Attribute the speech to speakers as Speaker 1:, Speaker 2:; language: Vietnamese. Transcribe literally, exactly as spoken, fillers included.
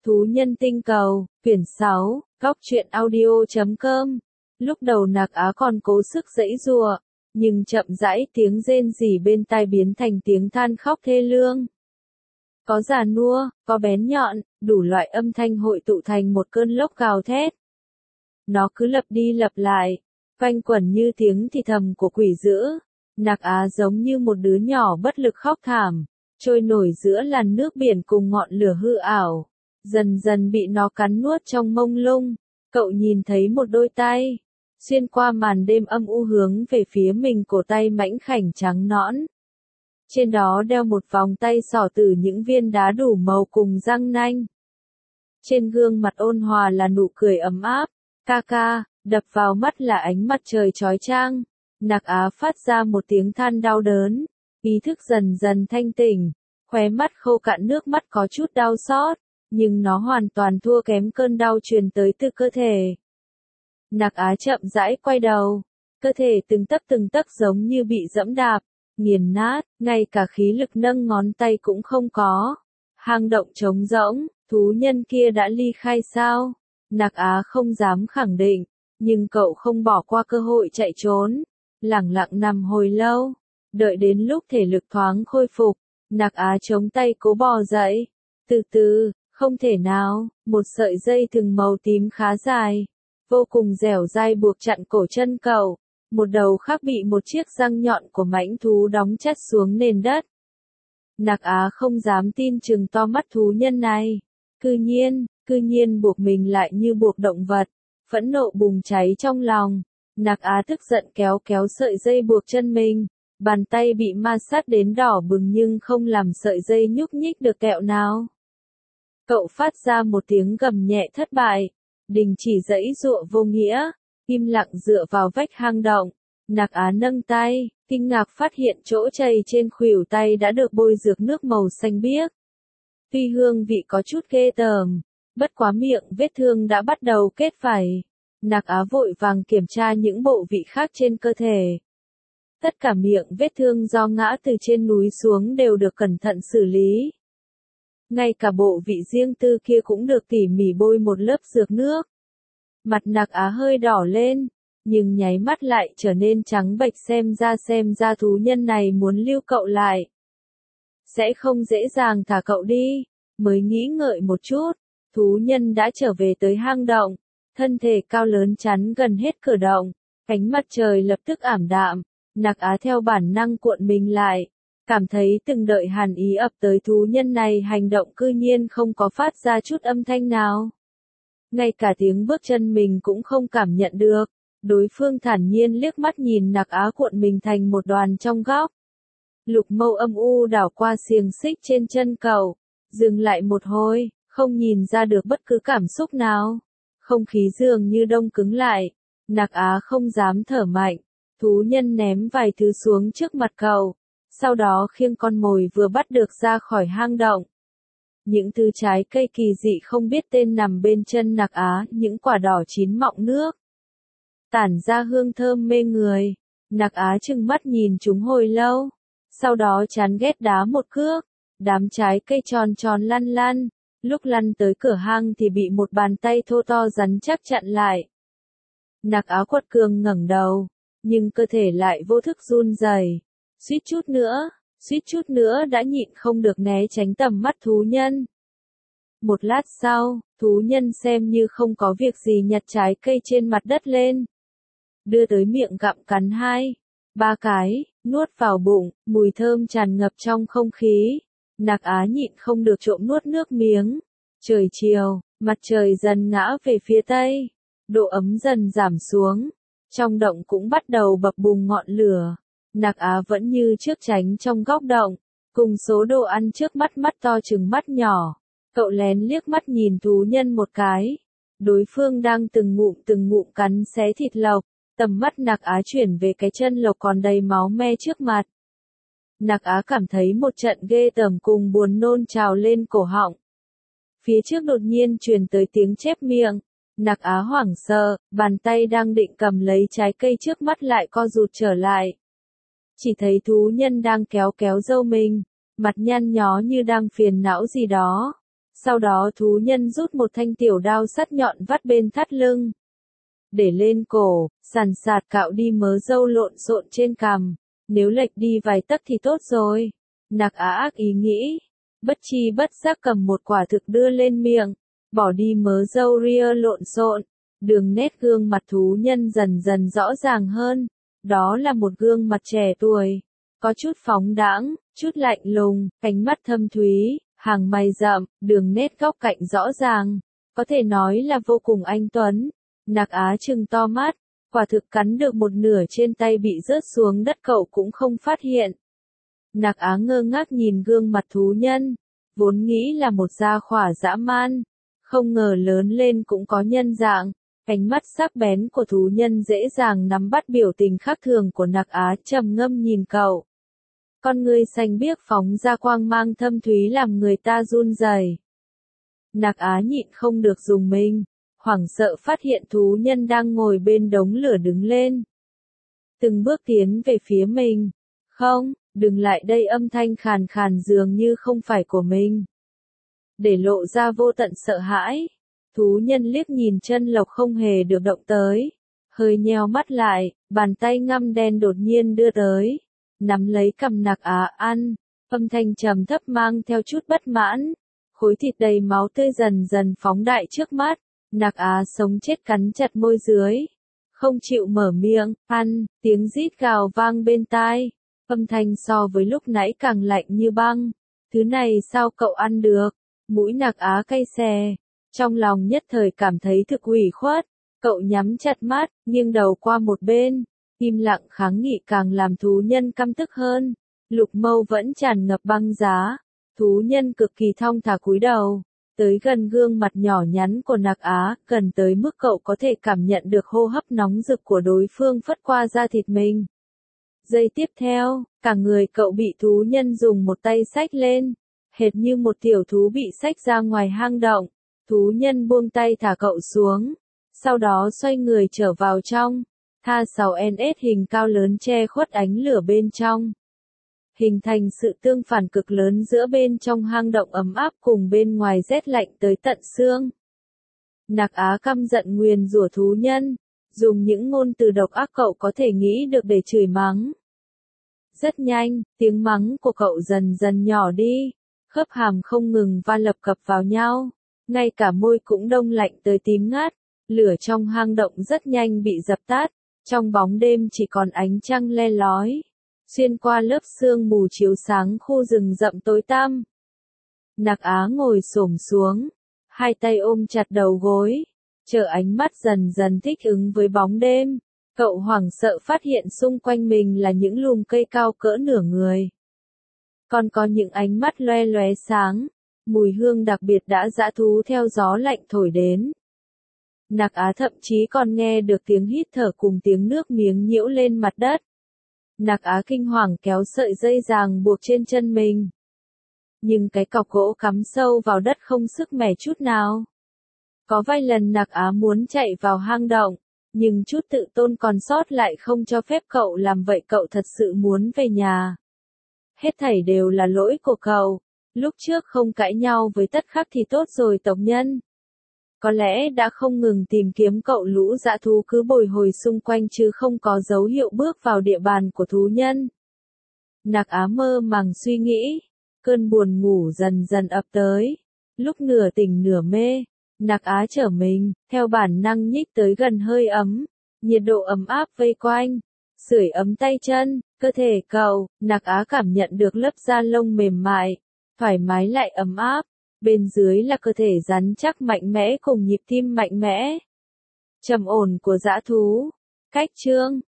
Speaker 1: Thú nhân tinh cầu, quyển sáu, góc truyện audio chấm com. Lúc đầu Nạc Á còn cố sức giãy giụa, nhưng chậm rãi tiếng rên rỉ bên tai biến thành tiếng than khóc thê lương. Có già nua, có bén nhọn, đủ loại âm thanh hội tụ thành một cơn lốc gào thét. Nó cứ lặp đi lặp lại, quanh quẩn như tiếng thì thầm của quỷ dữ. Nạc Á giống như một đứa nhỏ bất lực khóc thảm, trôi nổi giữa làn nước biển cùng ngọn lửa hư ảo, dần dần bị nó cắn nuốt trong mông lung. Cậu nhìn thấy một đôi tay, xuyên qua màn đêm âm u hướng về phía mình, cổ tay mảnh khảnh trắng nõn. Trên đó đeo một vòng tay sỏ từ những viên đá đủ màu cùng răng nanh. Trên gương mặt ôn hòa là nụ cười ấm áp, ca ca, đập vào mắt là ánh mặt trời chói chang. Nạc Á phát ra một tiếng than đau đớn, ý thức dần dần thanh tỉnh, khóe mắt khô cạn nước mắt có chút đau xót, nhưng nó hoàn toàn thua kém cơn đau truyền tới từ cơ thể. Nạc Á chậm rãi quay đầu, cơ thể từng tấc từng tấc giống như bị dẫm đạp, nghiền nát, ngay cả khí lực nâng ngón tay cũng không có. Hang động trống rỗng, thú nhân kia đã ly khai sao? Nạc Á không dám khẳng định, nhưng cậu không bỏ qua cơ hội chạy trốn. Lẳng lặng nằm hồi lâu, đợi đến lúc thể lực thoáng khôi phục, Nạc Á chống tay cố bò dậy. Từ từ, không thể nào, một sợi dây thừng màu tím khá dài, vô cùng dẻo dai buộc chặn cổ chân cậu, một đầu khác bị một chiếc răng nhọn của mãnh thú đóng chặt xuống nền đất. Nạc Á không dám tin chừng to mắt thú nhân này, cư nhiên, cư nhiên buộc mình lại như buộc động vật, phẫn nộ bùng cháy trong lòng. Nạc Á tức giận kéo kéo sợi dây buộc chân mình, bàn tay bị ma sát đến đỏ bừng nhưng không làm sợi dây nhúc nhích được kẹo nào. Cậu phát ra một tiếng gầm nhẹ thất bại, đình chỉ giãy giụa vô nghĩa, im lặng dựa vào vách hang động. Nạc Á nâng tay, kinh ngạc phát hiện chỗ chày trên khuỷu tay đã được bôi dược nước màu xanh biếc. Tuy hương vị có chút ghê tởm, bất quá miệng vết thương đã bắt đầu kết vảy. Nạc Á vội vàng kiểm tra những bộ vị khác trên cơ thể. Tất cả miệng vết thương do ngã từ trên núi xuống đều được cẩn thận xử lý. Ngay cả bộ vị riêng tư kia cũng được tỉ mỉ bôi một lớp dược nước. Mặt Nạc Á hơi đỏ lên, nhưng nháy mắt lại trở nên trắng bệch, xem ra xem ra thú nhân này muốn lưu cậu lại. Sẽ không dễ dàng thả cậu đi. Mới nghĩ ngợi một chút, thú nhân đã trở về tới hang động. Thân thể cao lớn chắn gần hết cửa động, ánh mặt trời lập tức ảm đạm. Nạc Á theo bản năng cuộn mình lại, cảm thấy từng đợi hàn ý ập tới. Thú nhân này hành động cư nhiên không có phát ra chút âm thanh nào. Ngay cả tiếng bước chân mình cũng không cảm nhận được. Đối phương thản nhiên liếc mắt nhìn Nạc Á cuộn mình thành một đoàn trong góc. Lục mâu âm u đảo qua xiềng xích trên chân cậu, dừng lại một hồi, không nhìn ra được bất cứ cảm xúc nào. Không khí dường như đông cứng lại, Nạc Á không dám thở mạnh. Thú nhân ném vài thứ xuống trước mặt cậu, sau đó khiêng con mồi vừa bắt được ra khỏi hang động. Những thứ trái cây kỳ dị không biết tên nằm bên chân Nạc Á, những quả đỏ chín mọng nước, tản ra hương thơm mê người. Nạc Á trừng mắt nhìn chúng hồi lâu, sau đó chán ghét đá một cước. Đám trái cây tròn tròn lăn lăn, lúc lăn tới cửa hang thì bị một bàn tay thô to rắn chắc chặn lại. Nạc Á quật cường ngẩng đầu, nhưng cơ thể lại vô thức run rẩy, suýt chút nữa, suýt chút nữa đã nhịn không được né tránh tầm mắt thú nhân. Một lát sau, thú nhân xem như không có việc gì nhặt trái cây trên mặt đất lên, đưa tới miệng gặm cắn hai, ba cái, nuốt vào bụng, mùi thơm tràn ngập trong không khí. Nạc Á nhịn không được trộm nuốt nước miếng. Trời chiều, mặt trời dần ngã về phía tây, độ ấm dần giảm xuống, trong động cũng bắt đầu bập bùng ngọn lửa. Nạc Á vẫn như trước tránh trong góc động, cùng số đồ ăn trước mắt mắt to chừng mắt nhỏ. Cậu lén liếc mắt nhìn thú nhân một cái, đối phương đang từng ngụm từng ngụm cắn xé thịt lộc. Tầm mắt Nạc Á chuyển về cái chân lộc còn đầy máu me trước mặt. Nạc Á cảm thấy một trận ghê tởm cùng buồn nôn trào lên cổ họng. Phía trước đột nhiên truyền tới tiếng chép miệng. Nạc Á hoảng sợ, bàn tay đang định cầm lấy trái cây trước mắt lại co rụt trở lại. Chỉ thấy thú nhân đang kéo kéo râu mình, mặt nhăn nhó như đang phiền não gì đó. Sau đó thú nhân rút một thanh tiểu đao sắt nhọn vắt bên thắt lưng. Để lên cổ, sàn sạt cạo đi mớ râu lộn xộn trên cằm. Nếu lệch đi vài tấc thì tốt rồi. Nạc Á ác ý nghĩ. Bất chi bất giác cầm một quả thực đưa lên miệng. Bỏ đi mớ râu ria lộn xộn. Đường nét gương mặt thú nhân dần dần rõ ràng hơn. Đó là một gương mặt trẻ tuổi. Có chút phóng đãng, chút lạnh lùng, ánh mắt thâm thúy, hàng mày rậm, đường nét góc cạnh rõ ràng. Có thể nói là vô cùng anh tuấn. Nạc Á trừng to mắt. Quả thực cắn được một nửa trên tay bị rớt xuống đất cậu cũng không phát hiện. Nạc Á ngơ ngác nhìn gương mặt thú nhân. Vốn nghĩ là một gia khỏa dã man. Không ngờ lớn lên cũng có nhân dạng. Ánh mắt sắc bén của thú nhân dễ dàng nắm bắt biểu tình khác thường của Nạc Á, trầm ngâm nhìn cậu. Con ngươi xanh biếc phóng ra quang mang thâm thúy làm người ta run rẩy. Nạc Á nhịn không được rùng mình, hoảng sợ phát hiện thú nhân đang ngồi bên đống lửa đứng lên. Từng bước tiến về phía mình. Không, đừng lại đây, âm thanh khàn khàn dường như không phải của mình. Để lộ ra vô tận sợ hãi. Thú nhân liếc nhìn chân lộc không hề được động tới. Hơi nheo mắt lại, bàn tay ngăm đen đột nhiên đưa tới. Nắm lấy cằm Nạc Á ăn. Âm thanh trầm thấp mang theo chút bất mãn. Khối thịt đầy máu tươi dần dần phóng đại trước mắt. Nạc Á sống chết cắn chặt môi dưới. Không chịu mở miệng, ăn, tiếng rít gào vang bên tai. Âm thanh so với lúc nãy càng lạnh như băng. Thứ này sao cậu ăn được? Mũi Nạc Á cay xè. Trong lòng nhất thời cảm thấy thực ủy khuất. Cậu nhắm chặt mắt, nghiêng đầu qua một bên. Im lặng kháng nghị càng làm thú nhân căm tức hơn. Lục mâu vẫn tràn ngập băng giá. Thú nhân cực kỳ thong thả cúi đầu. Tới gần gương mặt nhỏ nhắn của Nạc Á, gần tới mức cậu có thể cảm nhận được hô hấp nóng rực của đối phương phất qua da thịt mình. Giây tiếp theo, cả người cậu bị thú nhân dùng một tay xách lên. Hệt như một tiểu thú bị xách ra ngoài hang động. Thú nhân buông tay thả cậu xuống. Sau đó xoay người trở vào trong. Tha sáu en ét hình cao lớn che khuất ánh lửa bên trong. Hình thành sự tương phản cực lớn giữa bên trong hang động ấm áp cùng bên ngoài rét lạnh tới tận xương. Nạc Á căm giận nguyền rủa thú nhân. Dùng những ngôn từ độc ác cậu có thể nghĩ được để chửi mắng. Rất nhanh, tiếng mắng của cậu dần dần nhỏ đi. Khớp hàm không ngừng va lập cập vào nhau. Ngay cả môi cũng đông lạnh tới tím ngắt. Lửa trong hang động rất nhanh bị dập tắt. Trong bóng đêm chỉ còn ánh trăng le lói. Xuyên qua lớp sương mù chiếu sáng khu rừng rậm tối tăm. Nạc Á ngồi xổm xuống. Hai tay ôm chặt đầu gối. Chờ ánh mắt dần dần thích ứng với bóng đêm. Cậu hoảng sợ phát hiện xung quanh mình là những lùm cây cao cỡ nửa người. Còn có những ánh mắt loe loé sáng. Mùi hương đặc biệt đã dã thú theo gió lạnh thổi đến. Nạc Á thậm chí còn nghe được tiếng hít thở cùng tiếng nước miếng nhiễu lên mặt đất. Nạc Á kinh hoàng kéo sợi dây ràng buộc trên chân mình. Nhưng cái cọc gỗ cắm sâu vào đất không sức mẻ chút nào. Có vài lần Nạc Á muốn chạy vào hang động, nhưng chút tự tôn còn sót lại không cho phép cậu làm vậy. Cậu thật sự muốn về nhà. Hết thảy đều là lỗi của cậu. Lúc trước không cãi nhau với Tất Khắc thì tốt rồi tộc nhân. Có lẽ đã không ngừng tìm kiếm cậu, lũ dã thú cứ bồi hồi xung quanh chứ không có dấu hiệu bước vào địa bàn của thú nhân. Nạc Á mơ màng suy nghĩ. Cơn buồn ngủ dần dần ập tới. Lúc nửa tỉnh nửa mê, Nạc Á trở mình, theo bản năng nhích tới gần hơi ấm. Nhiệt độ ấm áp vây quanh. Sưởi ấm tay chân, cơ thể cậu. Nạc Á cảm nhận được lớp da lông mềm mại, thoải mái lại ấm áp. Bên dưới là cơ thể rắn chắc mạnh mẽ cùng nhịp tim mạnh mẽ. Trầm ổn của dã thú. Cách chương